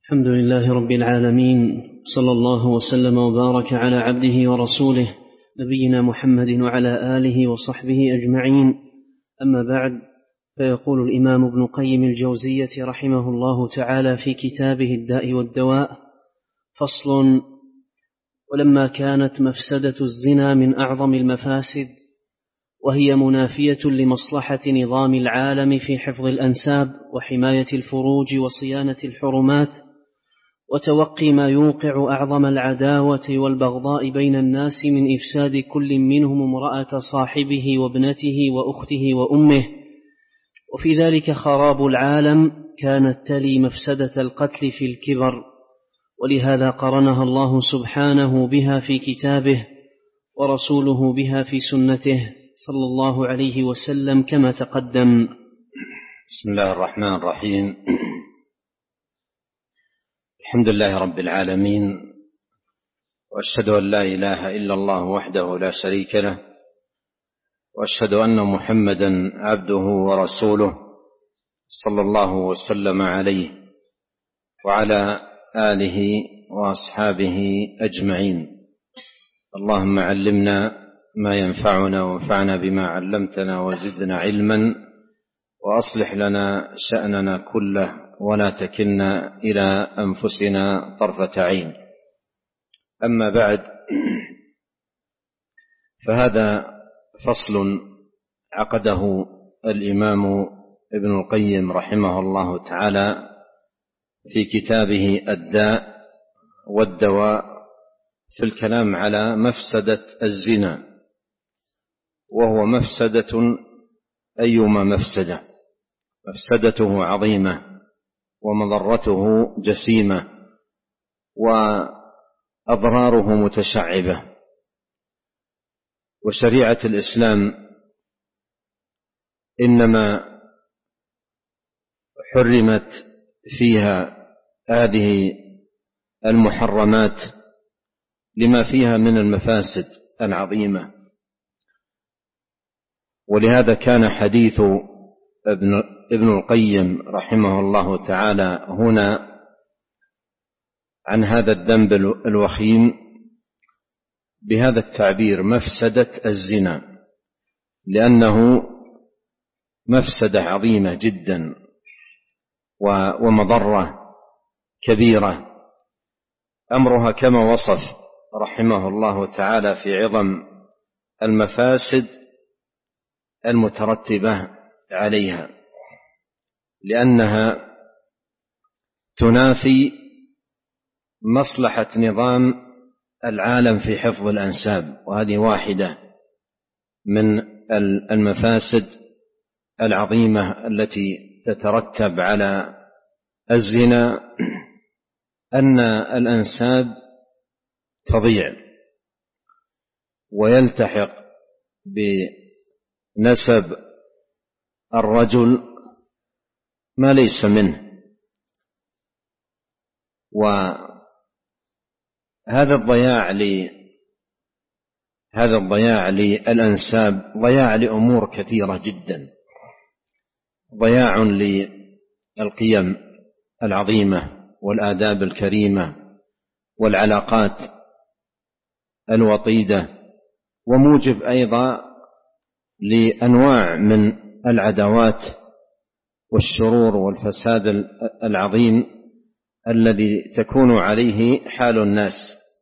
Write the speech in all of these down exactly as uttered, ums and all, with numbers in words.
الحمد لله رب العالمين، صلى الله وسلم وبارك على عبده ورسوله نبينا محمد وعلى آله وصحبه أجمعين. أما بعد، فيقول الإمام ابن قيم الجوزية رحمه الله تعالى في كتابه الداء والدواء: فصل: ولما كانت مفسدة الزنا من أعظم المفاسد، وهي منافية لمصلحة نظام العالم في حفظ الأنساب وحماية الفروج وصيانة الحرمات وتوقي ما يوقع أعظم العداوة والبغضاء بين الناس من إفساد كل منهم امرأة صاحبه وابنته وأخته وأمه، وفي ذلك خراب العالم، كانت تلي مفسدة القتل في الكبر، ولهذا قرنها الله سبحانه بها في كتابه ورسوله بها في سنته صلى الله عليه وسلم كما تقدم. بسم الله الرحمن الرحيم. الحمد لله رب العالمين، وأشهد أن لا إله إلا الله وحده لا شريك له، وأشهد أن محمدا عبده ورسوله صلى الله وسلم عليه وعلى آله وأصحابه أجمعين. اللهم علمنا ما ينفعنا وانفعنا بما علمتنا وزدنا علما، وأصلح لنا شأننا كله ولا تكلنا إلى أنفسنا طرفة عين. أما بعد، فهذا فصل عقده الإمام ابن القيم رحمه الله تعالى في كتابه الداء والدواء في الكلام على مفسدة الزنا، وهو مفسدة أيما مفسدة، مفسدته عظيمة ومضرته جسيمة وأضراره متشعبة. وشريعة الإسلام إنما حرمت فيها هذه المحرمات لما فيها من المفاسد العظيمة، ولهذا كان حديث ابن, ابن القيم رحمه الله تعالى هنا عن هذا الذنب الوخيم بهذا التعبير: مفسدة الزنا، لأنه مفسدة عظيمة جدا ومضرة كبيرة، أمرها كما وصف رحمه الله تعالى في عظم المفاسد المترتبة عليها، لأنها تنافي مصلحة نظام العالم في حفظ الأنساب، وهذه واحدة من المفاسد العظيمة التي تترتب على الزنا، أن الأنساب تضيع ويلتحق بنسب الرجل ما ليس منه، وهذا الضياع ل هذا الضياع للأنساب ضياع لأمور كثيرة جدا، ضياع للقيم العظيمة والآداب الكريمة والعلاقات الوطيدة، وموجب أيضا لأنواع من العداوات والشرور والفساد العظيم الذي تكون عليه حال الناس.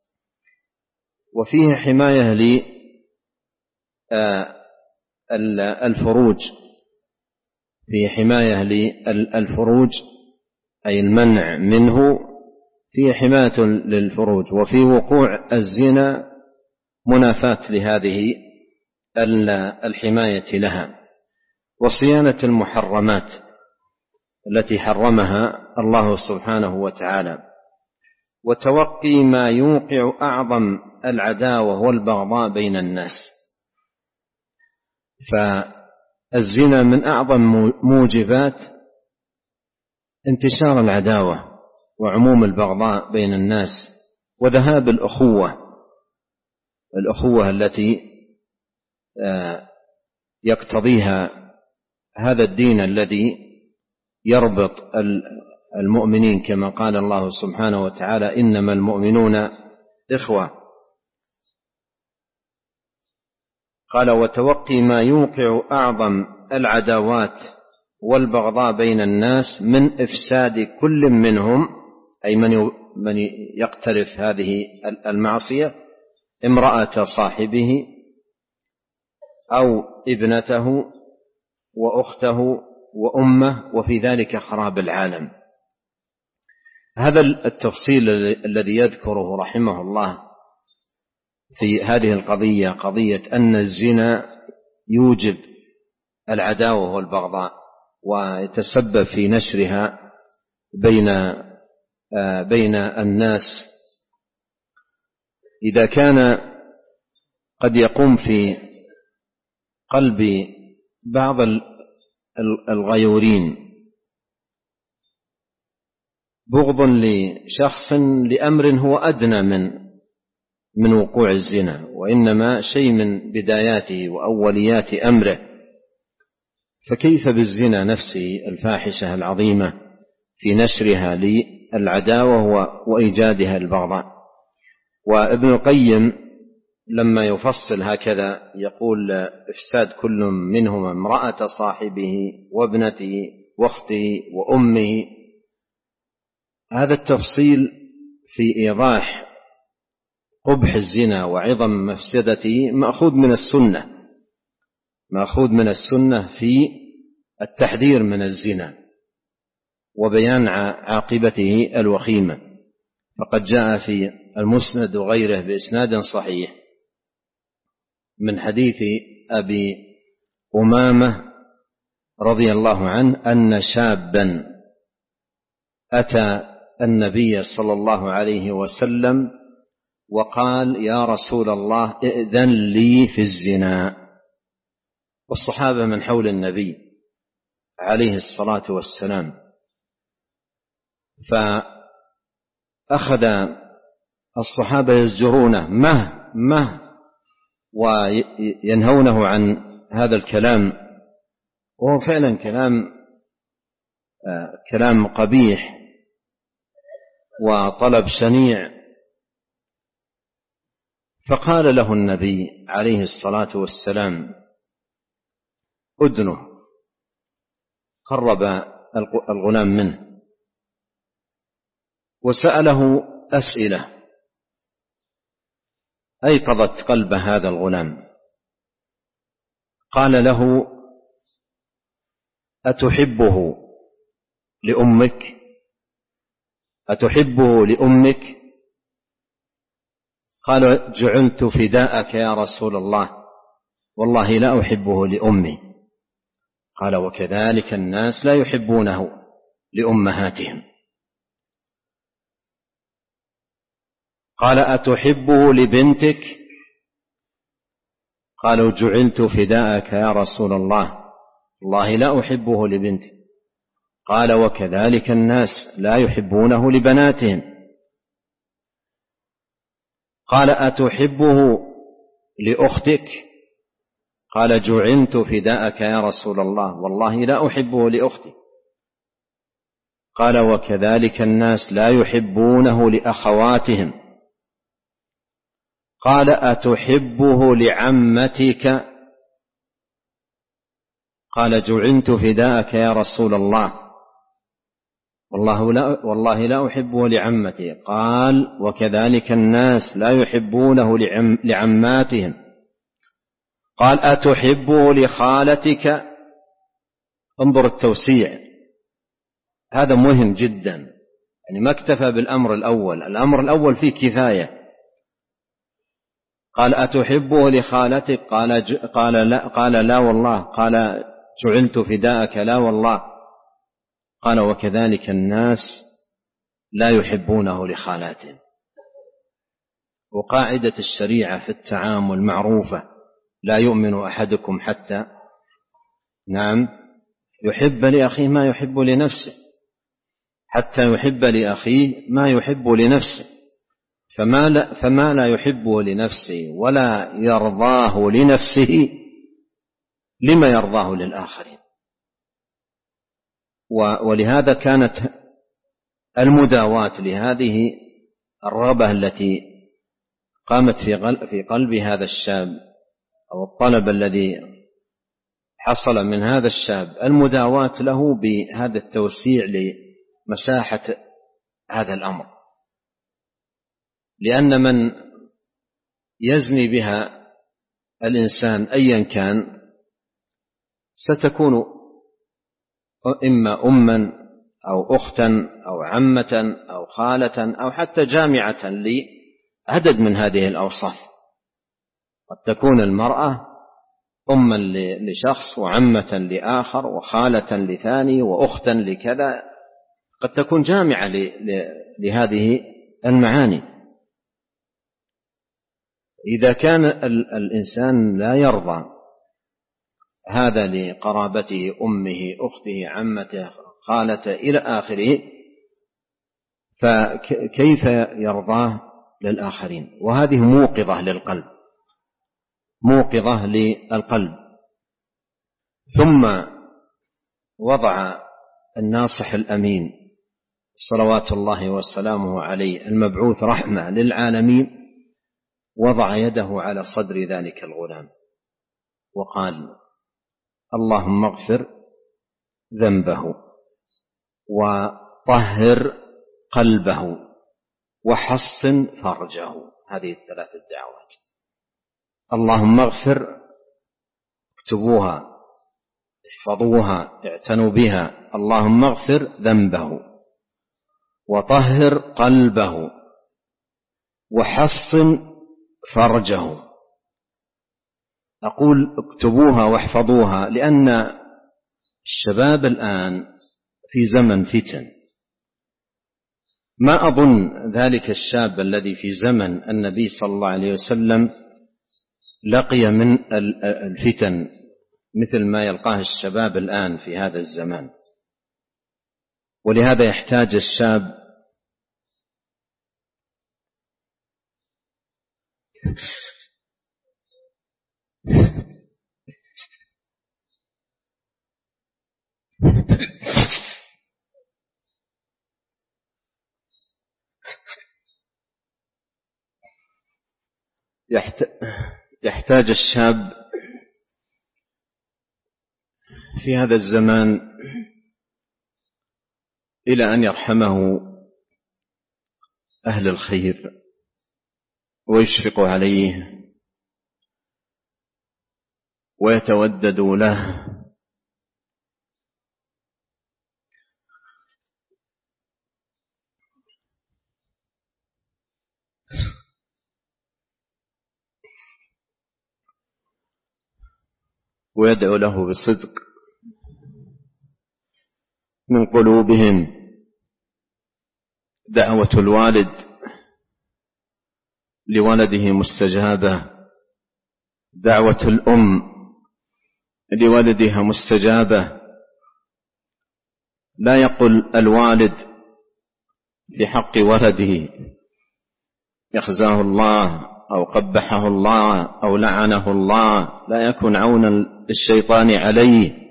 وفيه حماية للفروج، فيه حماية للفروج أي المنع منه، فيه حماية للفروج، وفي وقوع الزنا منافاة لهذه الحماية لها، وصيانة المحرمات التي حرمها الله سبحانه وتعالى، وتوقي ما يوقع أعظم العداوة والبغضاء بين الناس. فالزنا من أعظم موجبات انتشار العداوة وعموم البغضاء بين الناس، وذهاب الأخوة الأخوة التي يقتضيها هذا الدين الذي يربط المؤمنين كما قال الله سبحانه وتعالى إنما المؤمنون إخوة. قال وتوقي ما يوقع أعظم العداوات والبغضاء بين الناس من إفساد كل منهم، أي من يقترف هذه المعصية، امرأة صاحبه أو ابنته وأخته وأمه، وفي ذلك خراب العالم. هذا التفصيل الذي يذكره رحمه الله في هذه القضية، قضية أن الزنا يوجب العداوة والبغضاء ويتسبب في نشرها بين بين الناس، إذا كان قد يقوم في قلب بعض الغيورين بغض لشخص لأمر هو أدنى من من وقوع الزنا، وإنما شيء من بداياته وأوليات أمره، فكيف بالزنا نفسه الفاحشة العظيمة في نشرها للعداوة وإيجادها البغضاء. وابن القيم لما يفصل هكذا يقول إفساد كل منهما امرأة صاحبه وابنته واخته وأمه. هذا التفصيل في إيضاح قبح الزنا وعظم مفسدته مأخوذ من السنة، مأخوذ من السنة في التحذير من الزنا وبيان عاقبته الوخيمة. فقد جاء في المسند وغيره بإسناد صحيح من حديث أبي أمامة رضي الله عنه أن شابا أتى النبي صلى الله عليه وسلم وقال يا رسول الله ائذن لي في الزنا، والصحابة من حول النبي عليه الصلاة والسلام، فأخذ الصحابة يزجرونه مه مه وينهونه عن هذا الكلام، وهو فعلا كلام كلام قبيح وطلب شنيع. فقال له النبي عليه الصلاة والسلام أدنه، قرب الغلام منه وسأله أسئلة أيقظت قلب هذا الغلام. قال له أتحبه لأمك؟ أتحبه لأمك؟ قال جعلت فداءك يا رسول الله، والله لا أحبه لأمي. قال وكذلك الناس لا يحبونه لأمهاتهم. قال أتحبه لبنتك؟ قالوا جعلت فداءك يا رسول الله، والله لا أحبه لبنتي. قال وكذلك الناس لا يحبونه لبناتهم. قال أتحبه لأختك؟ قال جعلت فداءك يا رسول الله، والله لا أحبه لأختي. قال وكذلك الناس لا يحبونه لأخواتهم. قال أتحبه لعمتك؟ قال جعلت فداءك يا رسول الله، والله لا, والله لا أحبه لعمتي. قال وكذلك الناس لا يحبونه لعم لعماتهم. قال أتحبه لخالتك؟ انظر التوسيع، هذا مهم جدا، يعني ما اكتفى بالأمر الأول، الأمر الأول فيه كفاية. قال أتحبه لخالتك؟ قال, ج... قال, لا... قال لا والله. قال جعلت فداءك لا والله. قال وكذلك الناس لا يحبونه لخالاتهم. وقاعدة الشريعة في التعامل معروفة، لا يؤمن أحدكم حتى نعم يحب لأخيه ما يحب لنفسه، حتى يحب لأخيه ما يحب لنفسه. فما لا, فما لا يحبه لنفسه ولا يرضاه لنفسه لما يرضاه للآخرين. ولهذا كانت المداواة لهذه الرغبة التي قامت في قلب هذا الشاب أو الطلب الذي حصل من هذا الشاب، المداواة له بهذا التوسيع لمساحة هذا الأمر، لأن من يزني بها الإنسان أيا كان ستكون إما أما أو أختا أو عمة أو خالة أو حتى جامعة لعدد من هذه الأوصاف. قد تكون المرأة أما لشخص وعمة لآخر وخالة لثاني وأختا لكذا، قد تكون جامعة لهذه المعاني. إذا كان الإنسان لا يرضى هذا لقرابته أمه أخته عمته خالته إلى آخره، فكيف يرضاه للآخرين؟ وهذه موقظة للقلب، موقظة للقلب. ثم وضع الناصح الأمين صلوات الله وسلامه عليه المبعوث رحمة للعالمين، وضع يده على صدر ذلك الغلام وقال: اللهم اغفر ذنبه وطهر قلبه وحصن فرجه. هذه الثلاث الدعوات. اللهم اغفر، اكتبوها احفظوها اعتنوا بها. اللهم اغفر ذنبه وطهر قلبه وحصن فرجه. أقول اكتبوها واحفظوها لأن الشباب الآن في زمن فتن. ما أظن ذلك الشاب الذي في زمن النبي صلى الله عليه وسلم لقي من الفتن مثل ما يلقاه الشباب الآن في هذا الزمان. ولهذا يحتاج الشاب يحتاج الشاب في هذا الزمان إلى أن يرحمه أهل الخير ويشفق عليه ويتودد له، ويدعو له بصدق من قلوبهم. دعوة الوالد لولده مستجابة، دعوة الأم لولدها مستجابة. لا يقل الوالد في حق ولده يخزاه الله أو قبحه الله أو لعنه الله، لا يكون عونا للشيطان عليه.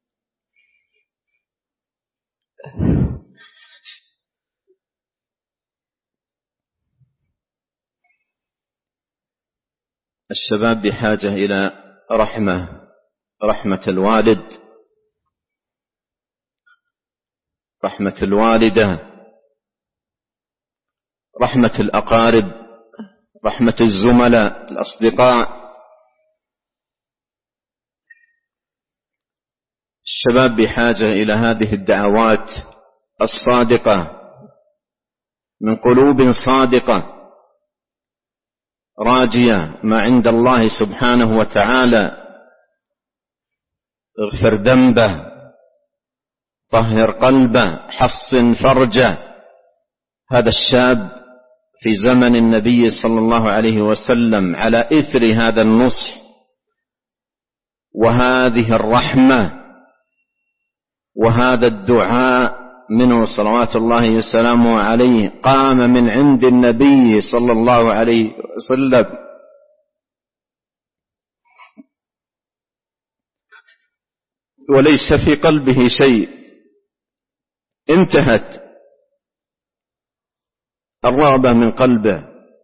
الشباب بحاجة إلى رحمة، رحمة الوالد، رحمة الوالدة، رحمة الأقارب، رحمة الزملاء الأصدقاء. الشباب بحاجة إلى هذه الدعوات الصادقة من قلوب صادقة راجية ما عند الله سبحانه وتعالى. اغفر ذنبه، طهر قلبه، حصن فرجه. هذا الشاب في زمن النبي صلى الله عليه وسلم على إثر هذا النصح وهذه الرحمة وهذا الدعاء منه صلوات الله وسلامه عليه، قام من عند النبي صلى الله عليه وسلم وليس في قلبه شيء. انتهت الرغبة من قلبه،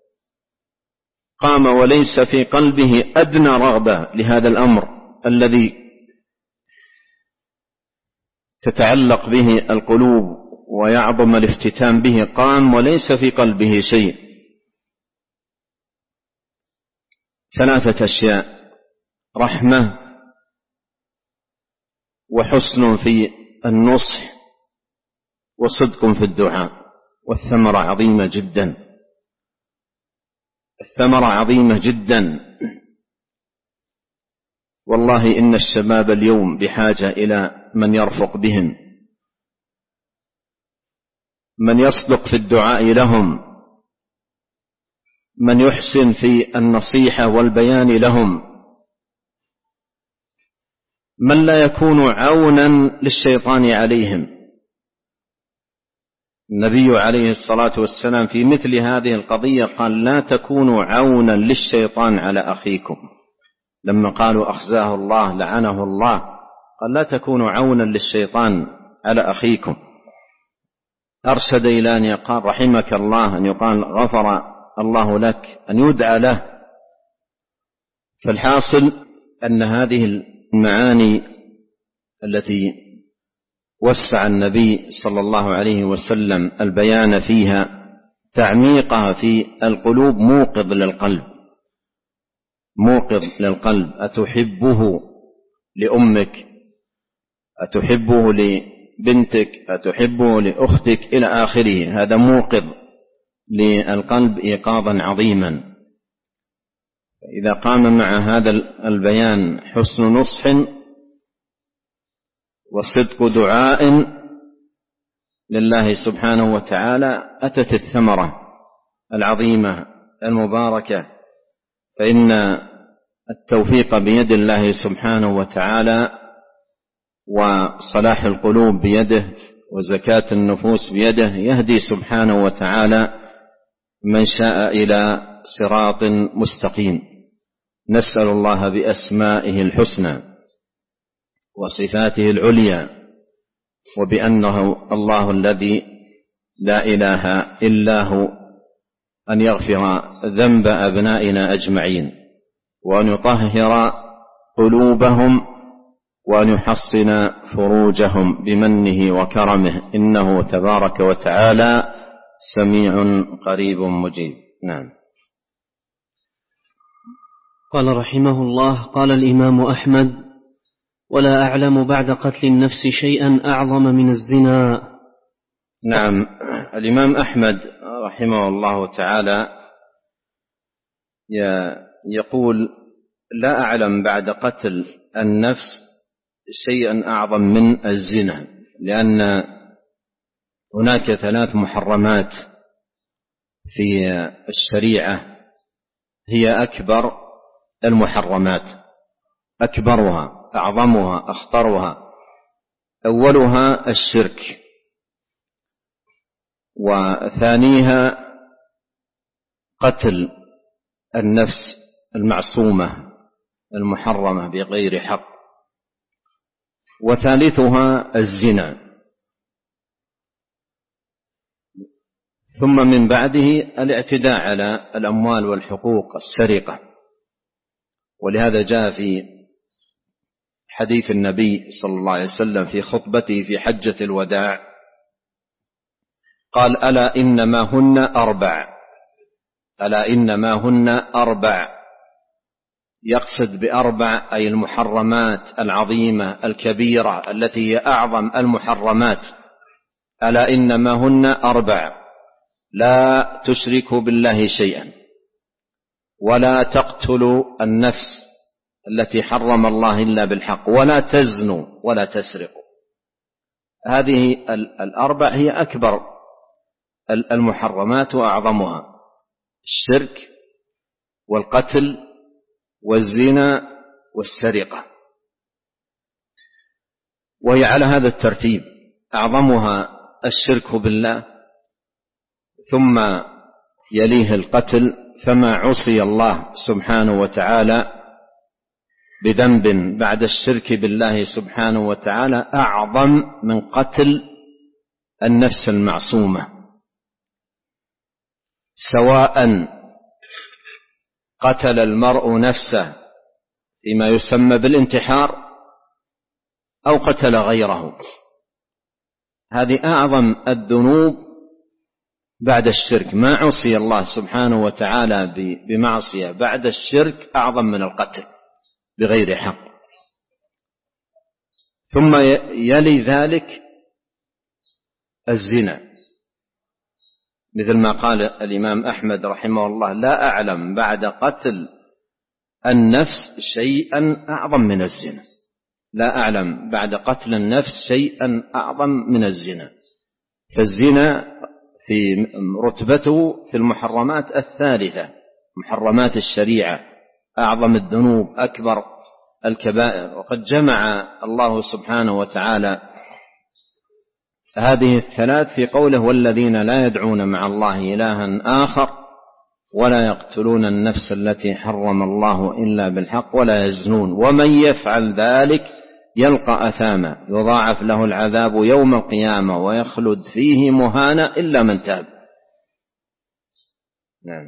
قام وليس في قلبه أدنى رغبة لهذا الأمر الذي تتعلق به القلوب ويعظم الافتتان به، قام وليس في قلبه شيء. ثلاثة أشياء: رحمة، وحسن في النصح، وصدق في الدعاء. والثمرة عظيمة جدا، الثمرة عظيمة جدا. والله إن الشباب اليوم بحاجة إلى من يرفق بهم، من يصدق في الدعاء لهم، من يحسن في النصيحة والبيان لهم، من لا يكون عونا للشيطان عليهم. النبي عليه الصلاة والسلام في مثل هذه القضية قال: لا تكونوا عونا للشيطان على أخيكم. لما قالوا أخزاه الله لعنه الله، قال: لا تكونوا عونا للشيطان على أخيكم. أرشد إلى أن يقال رحمك الله، أن يقال غفر الله لك، أن يدعى له. فالحاصل أن هذه المعاني التي وسع النبي صلى الله عليه وسلم البيان فيها، تعميقها في القلوب موقظ للقلب، موقظ للقلب. أتحبه لأمك، أتحبه لبنتك، أتحبه لأختك، إلى آخره. هذا موقظ للقلب إيقاظا عظيما. إذا قام مع هذا البيان حسن نصح وصدق دعاء لله سبحانه وتعالى، أتت الثمرة العظيمة المباركة. فإن التوفيق بيد الله سبحانه وتعالى، وصلاح القلوب بيده، وزكاة النفوس بيده. يهدي سبحانه وتعالى من شاء إلى صراط مستقيم. نسأل الله بأسمائه الحسنى وصفاته العليا، وبأنه الله الذي لا إله إلا هو، أن يغفر ذنب أبنائنا أجمعين، وأن يطهر قلوبهم، وأن يحصن فروجهم بمنه وكرمه، إنه تبارك وتعالى سميع قريب مجيب. نعم. قال رحمه الله: قال الإمام أحمد: ولا أعلم بعد قتل النفس شيئا أعظم من الزنا. نعم. الإمام أحمد رحمه الله تعالى يقول: لا أعلم بعد قتل النفس شيئا أعظم من الزنا، لأن هناك ثلاث محرمات في الشريعة هي أكبر المحرمات، أكبرها، أعظمها، أخطرها. أولها الشرك، وثانيها قتل النفس المعصومة المحرمة بغير حق، وثالثها الزنا. ثم من بعده الاعتداء على الأموال والحقوق، السرقة. ولهذا جاء في حديث النبي صلى الله عليه وسلم في خطبته في حجة الوداع، قال: ألا إنما هن أربع، ألا إنما هن أربع. يقصد بأربع أي المحرمات العظيمة الكبيرة التي هي أعظم المحرمات. ألا إنما هن أربع: لا تشركوا بالله شيئا، ولا تقتلوا النفس التي حرم الله إلا بالحق، ولا تزنوا، ولا تسرقوا. هذه الأربع هي أكبر المحرمات وأعظمها: الشرك، والقتل، والزنا، والسرقة. وهي على هذا الترتيب: أعظمها الشرك بالله، ثم يليه القتل، فما عصي الله سبحانه وتعالى بذنب بعد الشرك بالله سبحانه وتعالى أعظم من قتل النفس المعصومة. سواء قتل المرء نفسه فيما يسمى بالانتحار أو قتل غيره. هذه أعظم الذنوب بعد الشرك. ما عصي الله سبحانه وتعالى بمعصية بعد الشرك أعظم من القتل بغير حق. ثم يلي ذلك الزنا، مثل ما قال الإمام أحمد رحمه الله: لا أعلم بعد قتل النفس شيئا أعظم من الزنا. لا أعلم بعد قتل النفس شيئا أعظم من الزنا. فالزنا في رتبته في المحرمات الثالثة، محرمات الشريعة، أعظم الذنوب، أكبر الكبائر. وقد جمع الله سبحانه وتعالى هذه الثلاث في قوله: والذين لا يدعون مع الله إلها آخر ولا يقتلون النفس التي حرم الله إلا بالحق ولا يزنون ومن يفعل ذلك يلقى أثاما يضاعف له العذاب يوم القيامة ويخلد فيه مهانا إلا من تاب. نعم.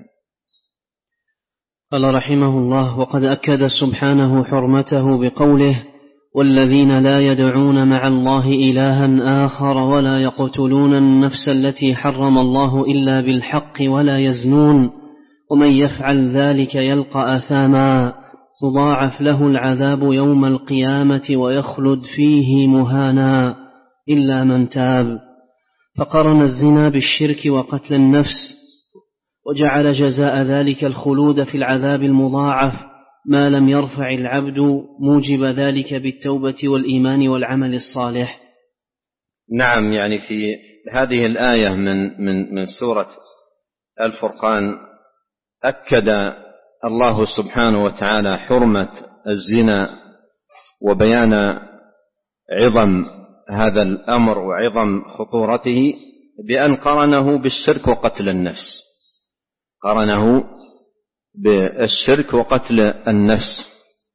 قال رحمه الله: وقد أكد سبحانه حرمته بقوله: والذين لا يدعون مع الله إلها آخر ولا يقتلون النفس التي حرم الله إلا بالحق ولا يزنون ومن يفعل ذلك يلقى أثاما يضاعف له العذاب يوم القيامة ويخلد فيه مهانا إلا من تاب. فقرن الزنا بالشرك وقتل النفس، وجعل جزاء ذلك الخلود في العذاب المضاعف ما لم يرفع العبد موجب ذلك بالتوبة والإيمان والعمل الصالح. نعم، يعني في هذه الآية من من من سورة الفرقان أكد الله سبحانه وتعالى حرمة الزنا وبيان عظم هذا الأمر وعظم خطورته بأن قرنه بالشرك وقتل النفس. قرنه بالشرك وقتل النفس.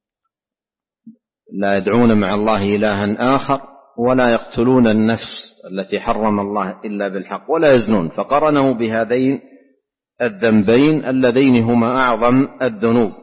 لا يدعون مع الله إلها آخر ولا يقتلون النفس التي حرم الله إلا بالحق ولا يزنون، فقرنه بهذين الذنبين اللذين هما أعظم الذنوب.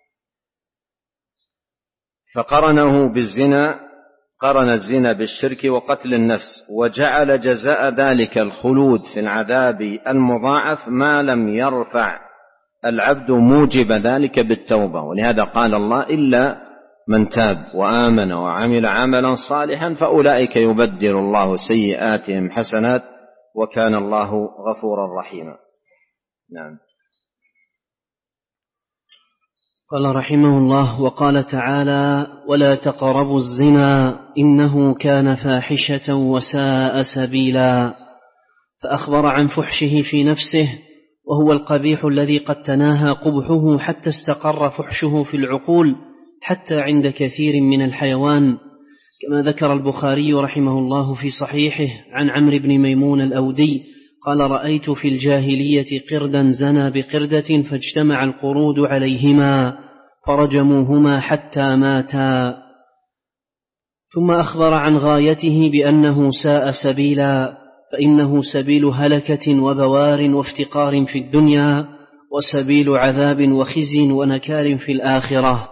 فقرنه بالزنا، قرن الزنا بالشرك وقتل النفس، وجعل جزاء ذلك الخلود في العذاب المضاعف ما لم يرفع العبد موجب ذلك بالتوبة. ولهذا قال الله: إلا من تاب وآمن وعمل عملا صالحا فأولئك يبدل الله سيئاتهم حسنات وكان الله غفورا رحيما. نعم. قال رحمه الله: وقال تعالى: ولا تقربوا الزنا إنه كان فاحشة وساء سبيلا. فأخبر عن فحشه في نفسه، وهو القبيح الذي قد تناهى قبحه حتى استقر فحشه في العقول حتى عند كثير من الحيوان، كما ذكر البخاري رحمه الله في صحيحه عن عمرو بن ميمون الأودي قال: رأيت في الجاهلية قردا زنى بقردة فاجتمع القرود عليهما فرجموهما حتى ماتا. ثم أخبر عن غايته بأنه ساء سبيلا، فإنه سبيل هلكة وبوار وافتقار في الدنيا وسبيل عذاب وخزي ونكال في الآخرة.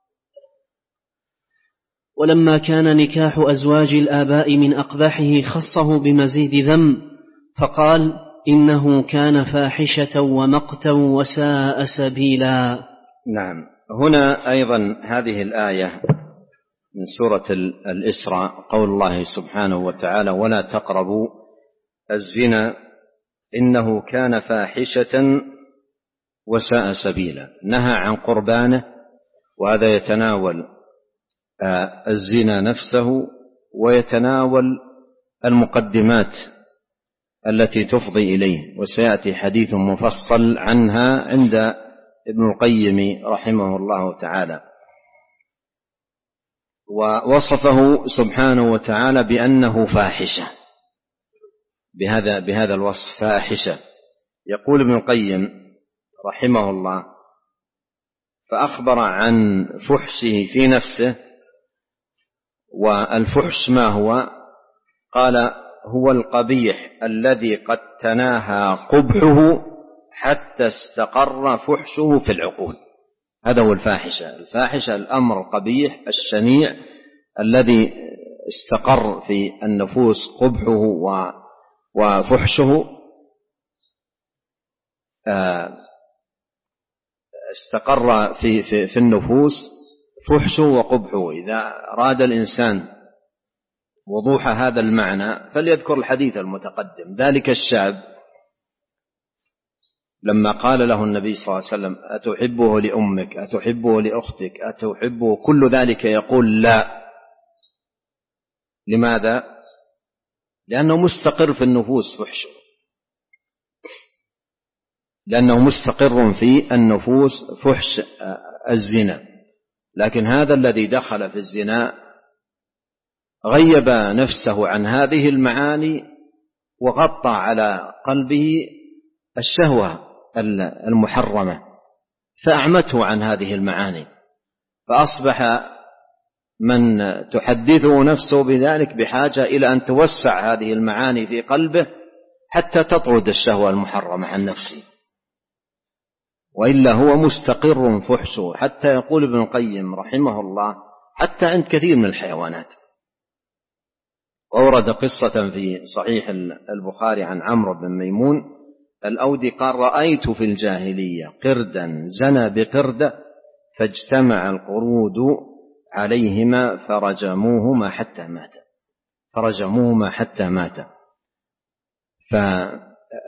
ولما كان نكاح أزواج الآباء من أقبحه خصه بمزيد ذم، فقال: إنه كان فاحشة ومقتا وساء سبيلا. نعم. هنا أيضا هذه الآية من سورة الإسراء قول الله سبحانه وتعالى: ولا تقربوا الزنا إنه كان فاحشة وساء سبيلا. نهى عن قربانه، وهذا يتناول الزنا نفسه ويتناول المقدمات التي تفضي إليه، وسيأتي حديث مفصل عنها عند ابن القيم رحمه الله تعالى. ووصفه سبحانه وتعالى بأنه فاحشة، بهذا بهذا الوصف فاحشة. يقول ابن القيم رحمه الله: فأخبر عن فحشه في نفسه. والفحش ما هو؟ قال: هو القبيح الذي قد تناهى قبحه حتى استقر فحشه في العقول. هذا هو الفاحشة. الفاحشة الأمر القبيح الشنيع الذي استقر في النفوس قبحه وفحشه، استقر في, في, في النفوس فحشه وقبحه. إذا أراد الإنسان وضوح هذا المعنى فليذكر الحديث المتقدم. ذلك الشاب لما قال له النبي صلى الله عليه وسلم: أتحبه لأمك، أتحبه لأختك، أتحبه، كل ذلك يقول لا. لماذا؟ لأنه مستقر في النفوس فحشه، لأنه مستقر في النفوس فحش الزنا. لكن هذا الذي دخل في الزنا غيب نفسه عن هذه المعاني وغطى على قلبه الشهوة المحرمة فأعمته عن هذه المعاني، فأصبح من تحدثه نفسه بذلك بحاجة إلى أن توسع هذه المعاني في قلبه حتى تطرد الشهوة المحرمة عن نفسه، وإلا هو مستقر فحشه. حتى يقول ابن القيم رحمه الله حتى عند كثير من الحيوانات. وورد قصة في صحيح البخاري عن عمرو بن ميمون الأودي قال: رأيت في الجاهلية قردا زنى بقردة فاجتمع القرود عليهما فرجموهما حتى مات فرجموهما حتى مات. فهذا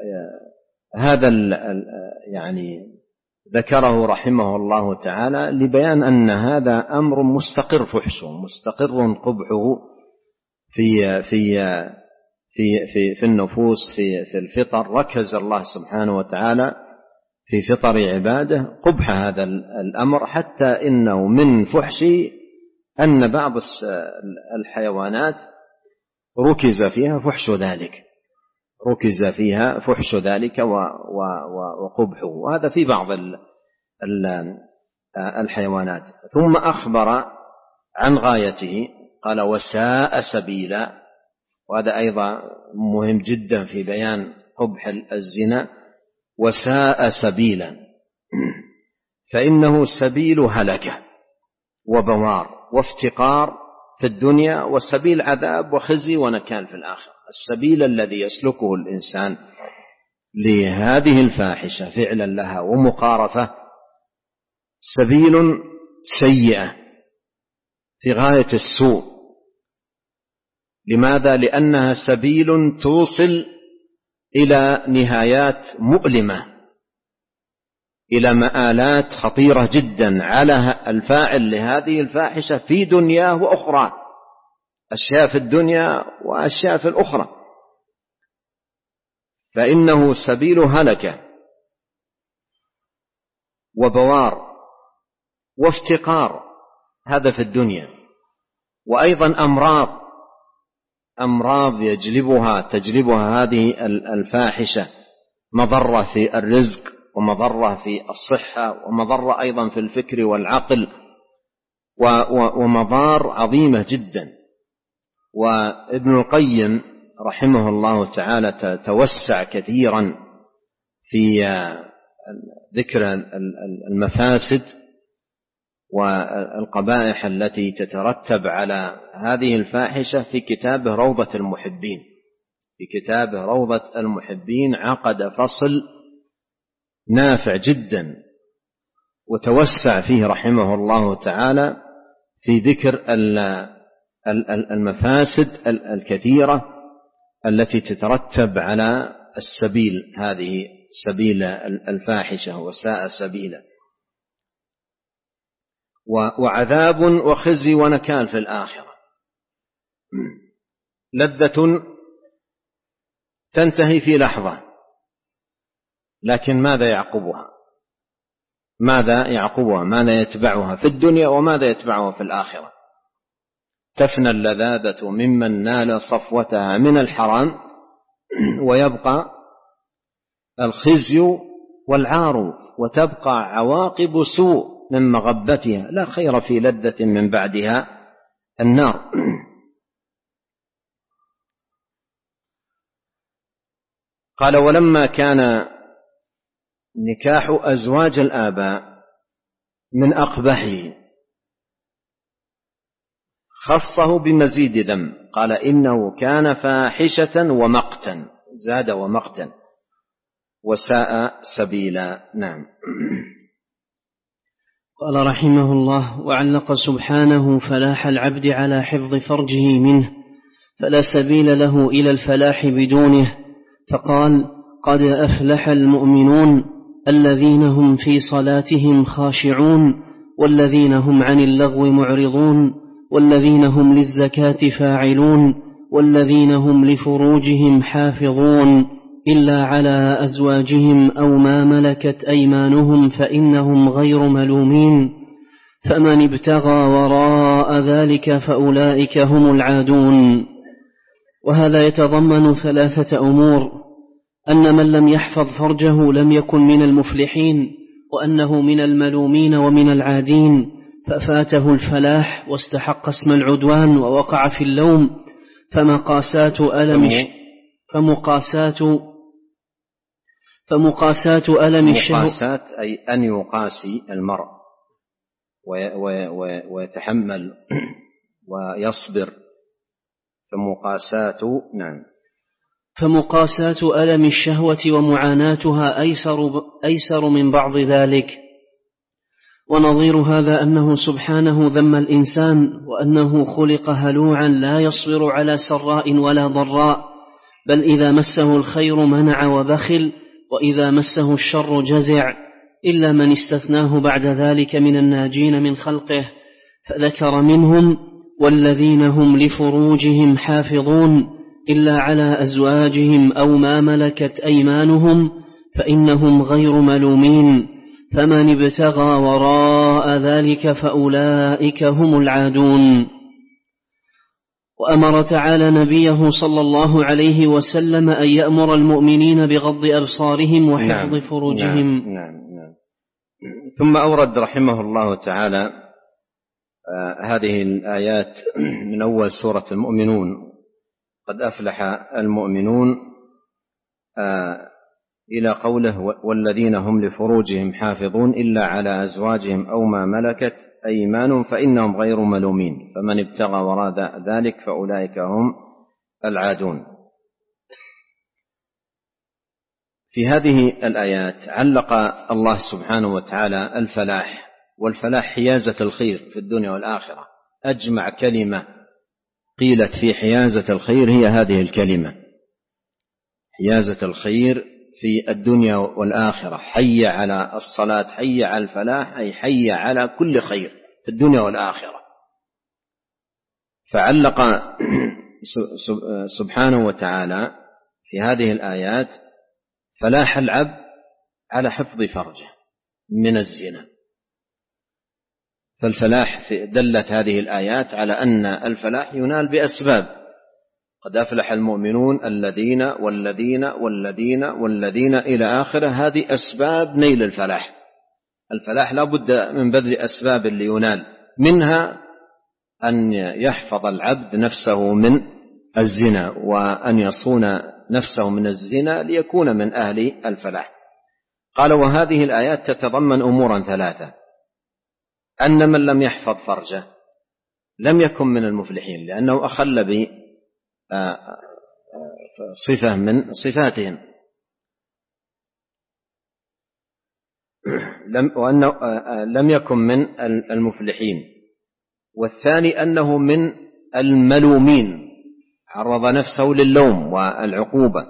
يعني ذكره رحمه الله تعالى لبيان أن هذا أمر مستقر فحشه، مستقر قبحه في في في في في النفوس، في في الفطر. ركز الله سبحانه وتعالى في فطر عباده قبح هذا الأمر، حتى إنه من فحشه أن بعض الحيوانات ركز فيها فحش ذلك ركز فيها فحش ذلك وقبحه، وهذا في بعض الحيوانات. ثم أخبر عن غايته قال: وساء سبيلا. وهذا أيضا مهم جدا في بيان قبح الزنا. وساء سبيلا، فإنه سبيل هلكة وبوار وافتقار في الدنيا، وسبيل عذاب وخزي ونكال في الآخرة. السبيل الذي يسلكه الإنسان لهذه الفاحشة فعلا لها ومقارفة سبيل سيئة في غاية السوء. لماذا؟ لأنها سبيل توصل إلى نهايات مؤلمة، إلى مآلات خطيرة جدا على الفاعل لهذه الفاحشة في دنياه وأخرى، أشياء في الدنيا وأشياء في الأخرى. فإنه سبيل هلكة وبوار وافتقار، هذا في الدنيا. وأيضا أمراض أمراض يجلبها تجلبها هذه الفاحشة، مضرة في الرزق، ومضرة في الصحة، ومضرة أيضا في الفكر والعقل، ومضار عظيمة جدا. وابن القيم رحمه الله تعالى توسع كثيرا في ذكر المفاسد والقبائح التي تترتب على هذه الفاحشة في كتابه روضة المحبين. في كتابه روضة المحبين عقد فصل نافع جدا وتوسع فيه رحمه الله تعالى في ذكر المفاسد الكثيرة التي تترتب على السبيل، هذه سبيل الفاحشة وساء سبيلا، وعذاب وخزي ونكال في الآخرة. لذة تنتهي في لحظة، لكن ماذا يعقبها؟ ماذا يعقبها؟ ماذا يتبعها في الدنيا وماذا يتبعها في الآخرة؟ تفنى اللذاذة ممن نال صفوتها من الحرام، ويبقى الخزي والعار، وتبقى عواقب سوء من مغبتها، لا خير في لذة من بعدها النار. قال: ولما كان نكاح أزواج الآباء من أقبحه، خصه بمزيد ذنب، قال إنه كان فاحشة ومقتا، زاد ومقتا وساء سبيلا. نعم. قال رحمه الله: وعلق سبحانه فلاح العبد على حفظ فرجه منه، فلا سبيل له إلى الفلاح بدونه، فقال: قد أفلح المؤمنون الذين هم في صلاتهم خاشعون والذين هم عن اللغو معرضون والذين هم للزكاة فاعلون والذين هم لفروجهم حافظون إلا على أزواجهم أو ما ملكت أيمانهم فإنهم غير ملومين، فمن ابتغى وراء ذلك فأولئك هم العادون. وهذا يتضمن ثلاثة أمور: أن من لم يحفظ فرجه لم يكن من المفلحين، وأنه من الملومين ومن العادين، ففاته الفلاح واستحق اسم العدوان ووقع في اللوم. فمقاسات ألم فمقاسات فمقاسات ألم الشهوة، مقاسات أي أن يقاسي المرء ويتحمل ويصبر. فمقاسات نعم فمقاسات ألم الشهوة ومعاناتها أيسر, أيسر من بعض ذلك. ونظير هذا أنه سبحانه ذم الإنسان، وأنه خلق هلوعا لا يصبر على سراء ولا ضراء، بل إذا مسه الخير منع وبخل، وإذا مسه الشر جزع، إلا من استثناه بعد ذلك من الناجين من خلقه، فذكر منهم: والذين هم لفروجهم حافظون إلا على أزواجهم أو ما ملكت أيمانهم فإنهم غير ملومين، فمن ابتغى وراء ذلك فأولئك هم العادون. وأمر تعالى نبيه صلى الله عليه وسلم أن يأمر المؤمنين بغض أبصارهم وحفظ نعم فروجهم. نعم نعم نعم. ثم أورد رحمه الله تعالى آه هذه الآيات من أول سورة المؤمنون: قد أفلح المؤمنون آه إلى قوله: والذين هم لفروجهم حافظون إلا على أزواجهم أو ما ملكت أيمانهم فإنهم غير ملومين، فمن ابتغى وراء ذلك فأولئك هم العادون. في هذه الآيات علق الله سبحانه وتعالى الفلاح، والفلاح حيازة الخير في الدنيا والآخرة. أجمع كلمة قيلت في حيازة الخير هي هذه الكلمة: حيازة الخير في الدنيا والآخرة. حي على الصلاة، حي على الفلاح، أي حي على كل خير في الدنيا والآخرة. فعلق سبحانه وتعالى في هذه الآيات فلاح العبد على حفظ فرجه من الزنا. فالفلاح دلت هذه الآيات على أن الفلاح ينال بأسباب: قد أفلح المؤمنون الذين والذين والذين والذين إلى آخره. هذه أسباب نيل الفلاح. الفلاح لا بد من بذل أسباب اللي ينال منها أن يحفظ العبد نفسه من الزنا، وأن يصون نفسه من الزنا ليكون من أهل الفلاح. قال: وهذه الآيات تتضمن أمورا ثلاثة: أن من لم يحفظ فرجه لم يكن من المفلحين، لأنه أخل بصفة من صفاتهم، وأنه لم يكن من المفلحين. والثاني أنه من الملومين، عرض نفسه للوم والعقوبة.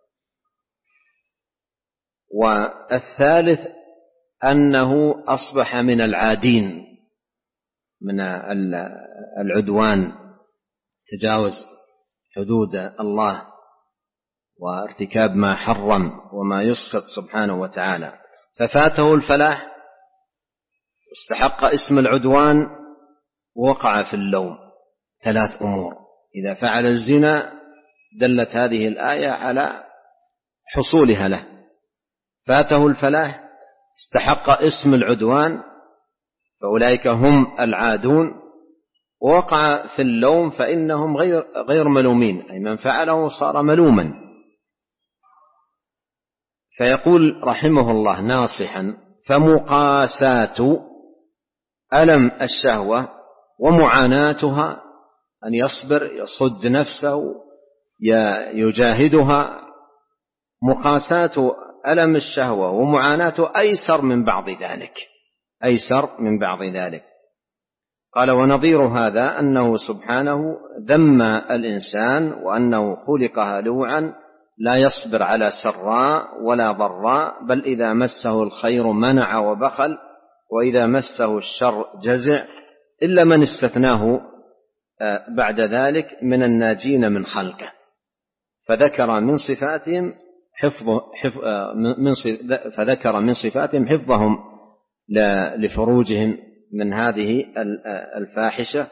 والثالث أنه أصبح من العادين، من العدوان، تجاوز حدود الله وارتكاب ما حرم وما يسخط سبحانه وتعالى، ففاته الفلاح واستحق اسم العدوان ووقع في اللوم. ثلاث أمور: إذا فعل الزنا دلت هذه الآية على حصولها له، فاته الفلاح، استحق اسم العدوان فأولئك هم العادون، ووقع في اللوم فإنهم غير, غير ملومين، أي من فعله صار ملوما. فيقول رحمه الله ناصحا: فمقاساة ألم الشهوة ومعاناتها أن يصبر يصد نفسه يجاهدها، مقاساة ألم الشهوة ومعاناته أيسر من بعض ذلك، أيسر من بعض ذلك. قال: ونظير هذا أنه سبحانه ذم الإنسان وأنه خلق هلوعا لا يصبر على سراء ولا ضراء، بل إذا مسه الخير منع وبخل، وإذا مسه الشر جزع، إلا من استثناه بعد ذلك من الناجين من خلقه. فذكر من صفاتهم حفظ حفظ من فذكر من صفاتهم حفظهم لفروجهم من هذه الفاحشة.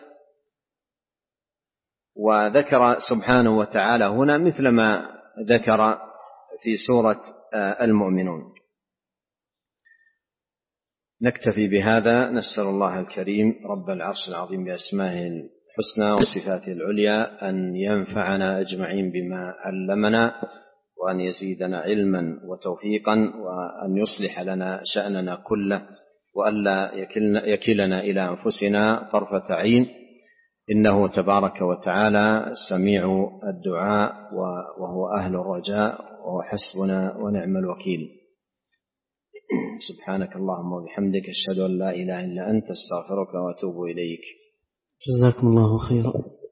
وذكر سبحانه وتعالى هنا مثل ما ذكر في سورة المؤمنون. نكتفي بهذا. نسأل الله الكريم رب العرش العظيم بأسمائه الحسنى وصفاته العليا أن ينفعنا أجمعين بما علمنا، وأن يزيدنا علما وتوفيقا، وأن يصلح لنا شأننا كله، وألا يكلنا إلى أنفسنا طرفة عين، إنه تبارك وتعالى سميع الدعاء وهو أهل الرجاء، وهو حسبنا ونعم الوكيل. سبحانك اللهم وبحمدك، أشهد أن لا إله إلا أنت، استغفرك وأتوب إليك. جزاكم الله خيرا.